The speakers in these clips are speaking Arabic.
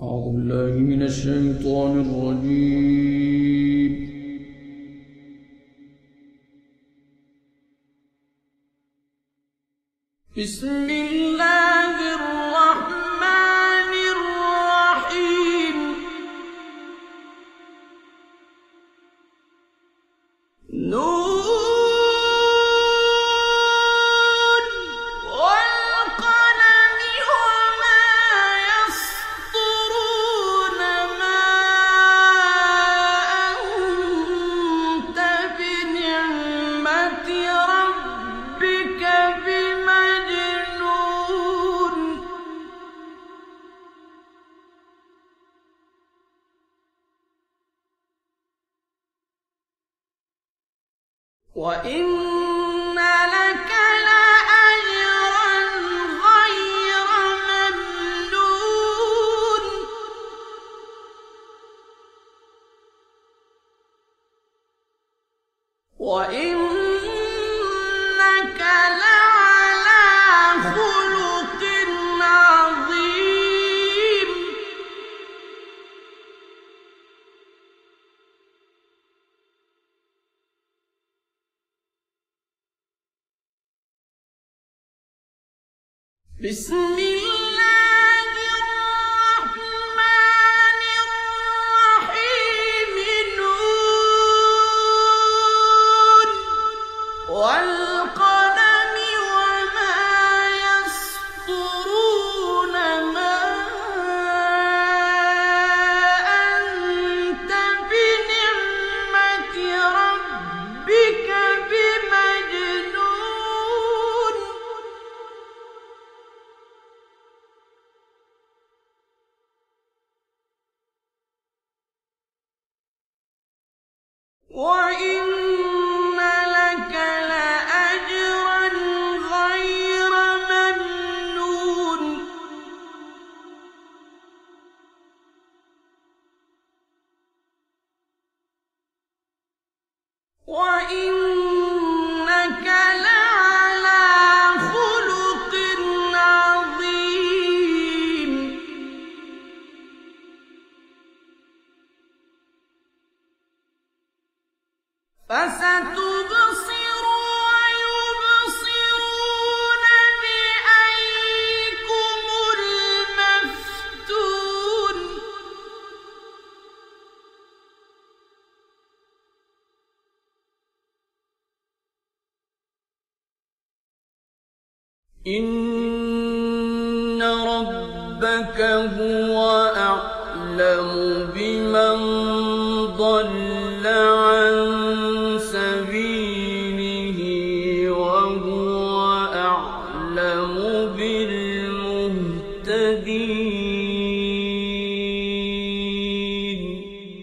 أعوذ بالله من الشيطان الرجيم. بسم الله الرحمن الرحيم. نون والقلم وما يسطرون ما أنت بنعمة ربك بمجنون. وإن لك لأجرا غير ممنون. وإنك لعلى خلق عظيم. بسم الله الرحمن الرحيم. نون والقلم وما يسطرون ما أنت بنعمة ربك بمجنون. وإن لك لأجرا غير ممنون. وإنك لعلى خلق عظيم. فستبصر ويبصرون بأيكم المفتون. إن ربك هو أعلم بمن ضل عن سبيله وهو أعلم بالمهتدين.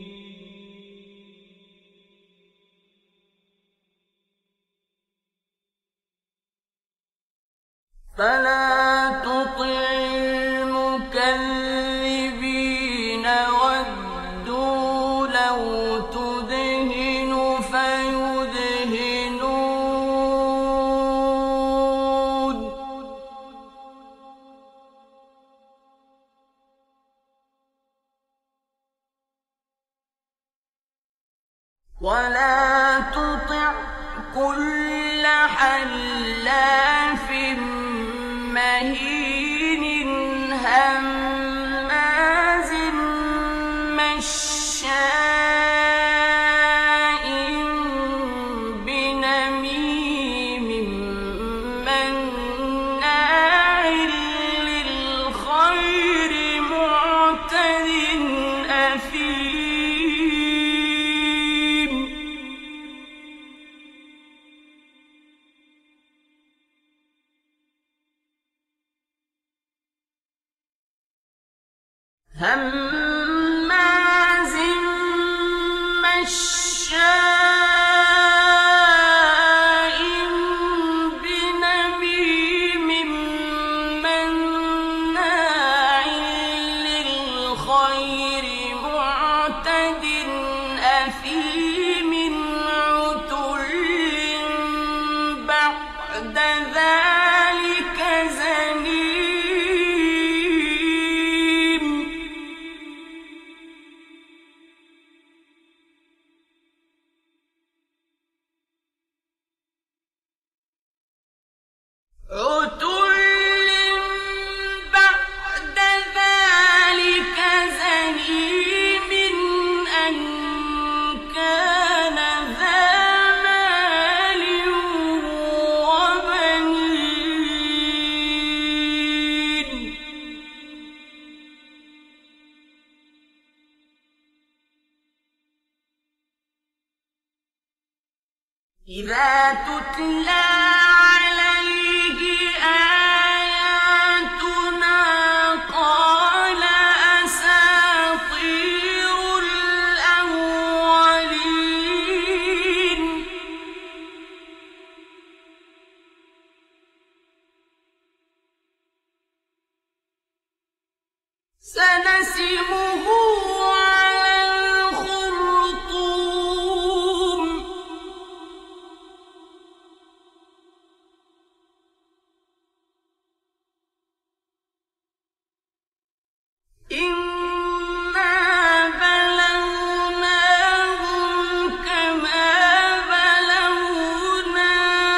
فلا تطع المكذبين ودوا لو تدهن فيدهنون. ولا تطع كل حلاف مهين هماز مشاء بنميم مناع للخير معتد أثيم. هماز مشاء بنميم مناع للخير معتد أثيم عتل بعد ذلك. سنسمه على الخرطوم إنا بلوناهم كما بلونا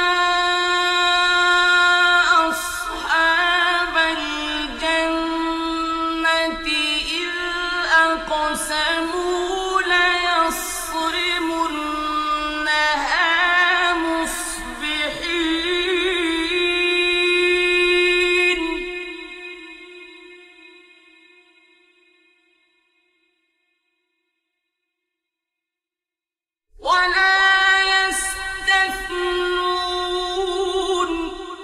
أصحاب الجنة إذ أقسموا ليصرمنها مصبحين ولا يستثنون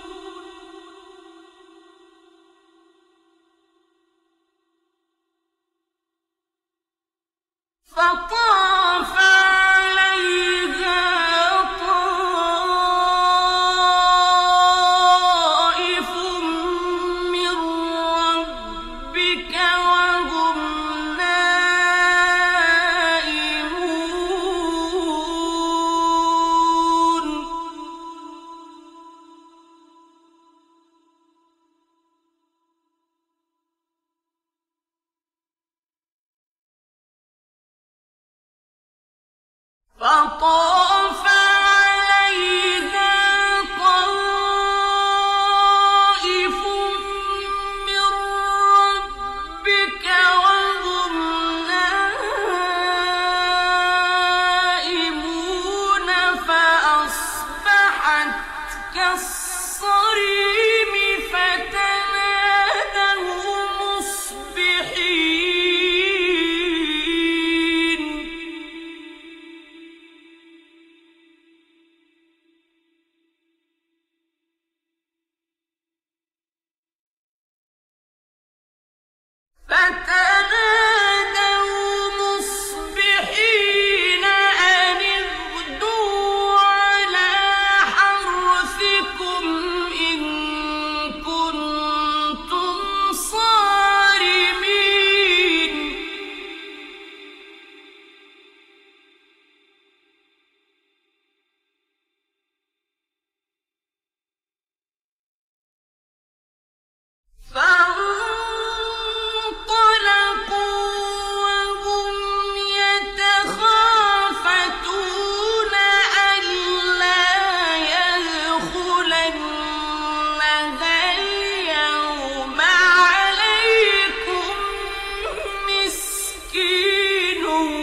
فطاف عليها طائف من ربك وهم نائمون فطاف عليها طائف من ربك وهم نائمون فأصبحت كالصريم فتنادوا مصبحين أن اغدوا على حرثكم إن كنتم صارمين فانطلقوا وهم يتخافتون ألا يدخلنها اليوم عليكم مسكين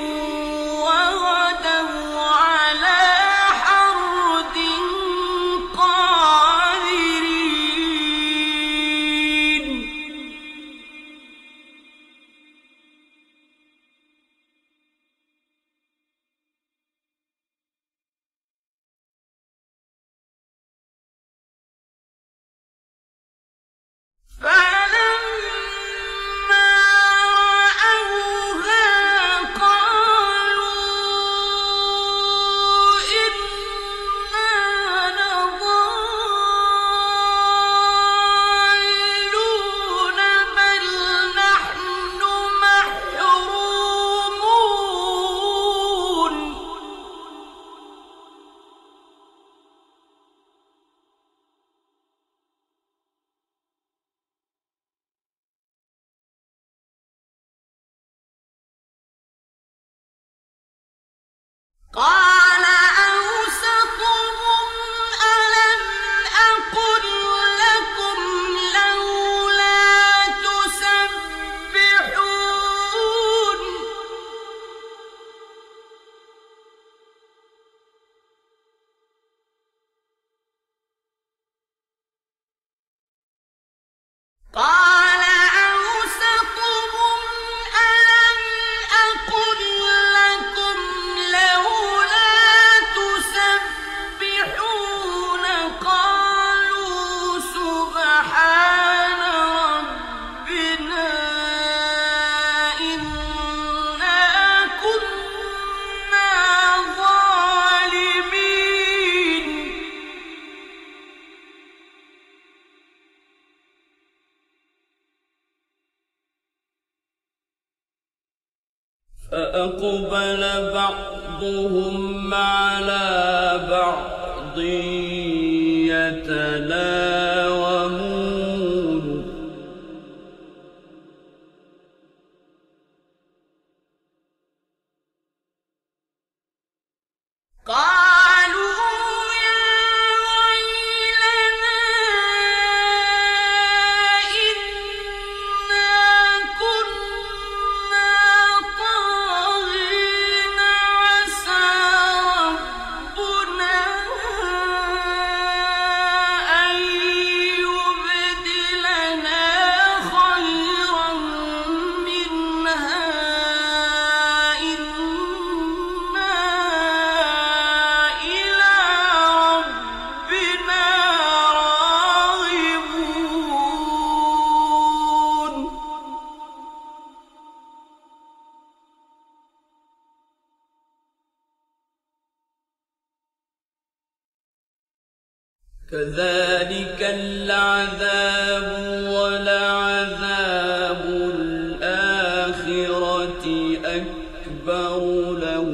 وغدوا على حرد قادرين فلما رأوها قالوا إنا لضالون بل نحن محرومون قال أوسطهم ألم أقل لكم لولا تسبحون قال أوسطهم ألم أقل لكم لولا فأقبل بعضهم على بعض يتلاومون كذلك العذاب ولعذاب الآخرة أكبر لو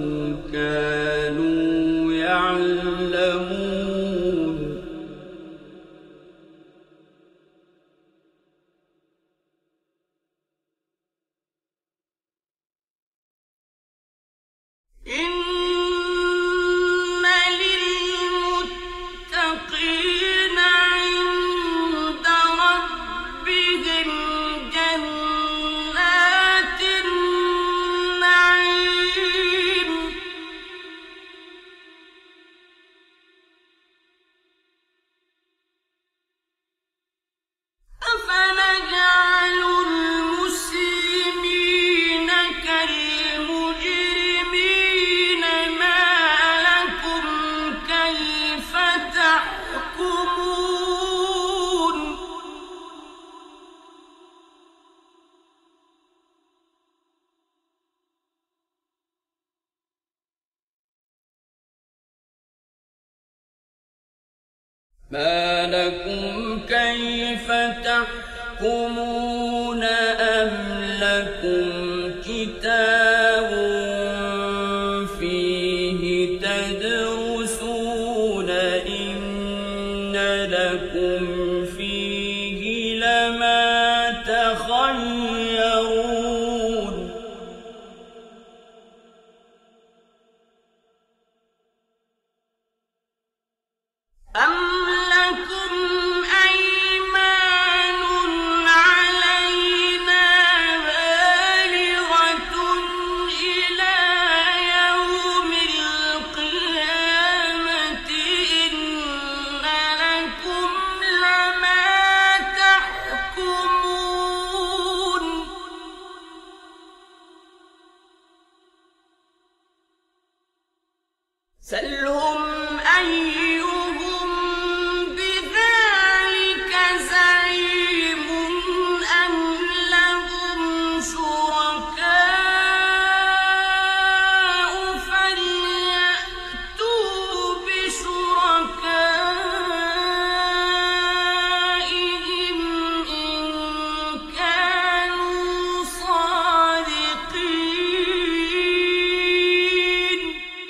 كانوا يعلمون ما لكم كيف تحكمون أم لكم كتاب فيه تدرسون إن لكم فيه لما تخيرون أم لكم أيمان علينا بالغة إلى يوم القيامة إن لكم لما تحكمون سلهم أيهم بذلك زعيم أم لهم شركاء فليأتوا بشركائهم إن كانوا صادقين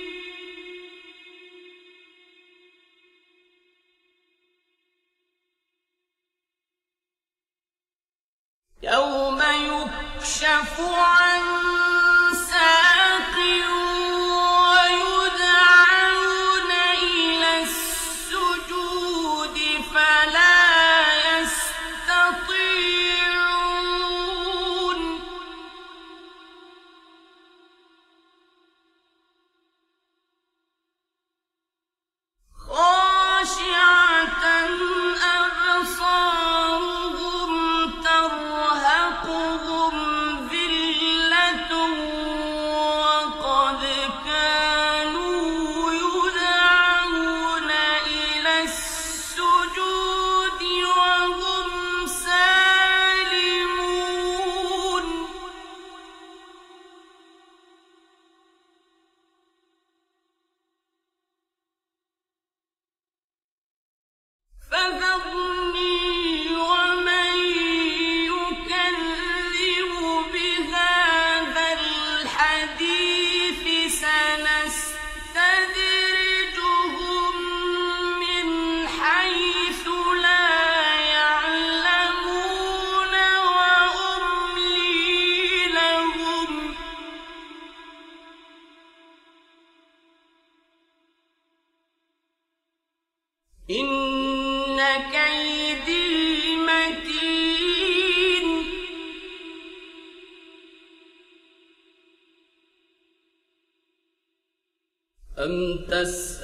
يوم يكشف عن ساق ويدعون إلى السجود فلا يستطيعون خاشعة أبصارهم ترهقهم ذلة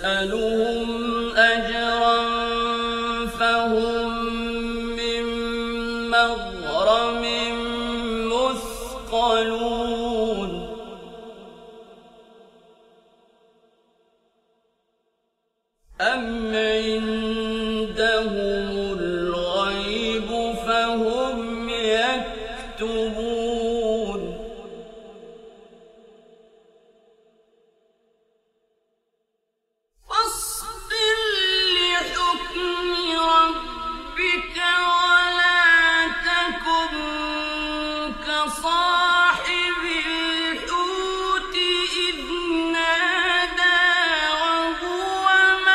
تسألهم أجرا فهم من مغرم مثقلون أم عندهم الغيب فهم يكتبون فاصبر لحكم ربك ولا تكن كصاحب الحوت إذ نادى وهو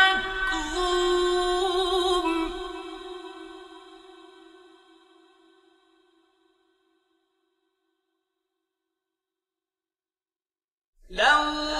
مكظوم لو